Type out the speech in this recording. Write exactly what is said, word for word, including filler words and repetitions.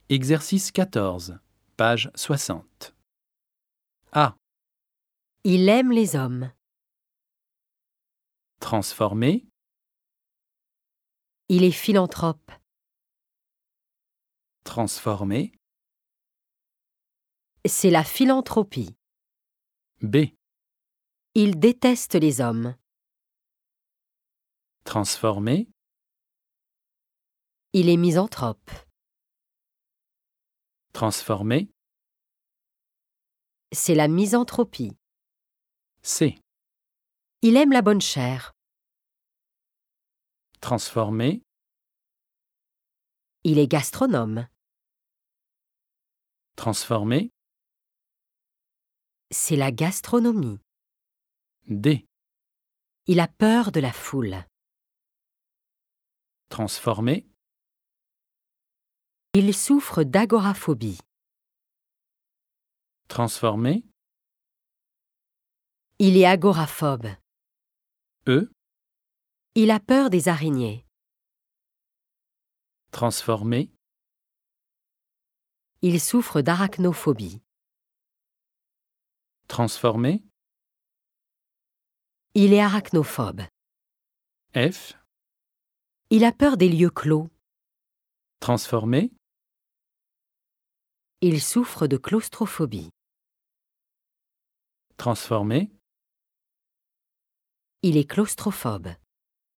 Exercice quatorze, page soixante. A. Il aime les hommes. Transformer, Il est philanthrope. transformer. C'est la philanthropie. B. Il déteste les hommes. Transformer, Il est misanthrope. transformer. C'est la misanthropie. C. Il aime la bonne chair. Transformer, Il est gastronome. transformer. C'est la gastronomie. D. Il a peur de la foule. Transformer, Il souffre d'agoraphobie. transformer. Il est agoraphobe. E. Il a peur des araignées. Transformer, Il souffre d'arachnophobie. transformer. Il est arachnophobe. F. Il a peur des lieux clos. Transformer, Il souffre de claustrophobie. transformer. Il est claustrophobe.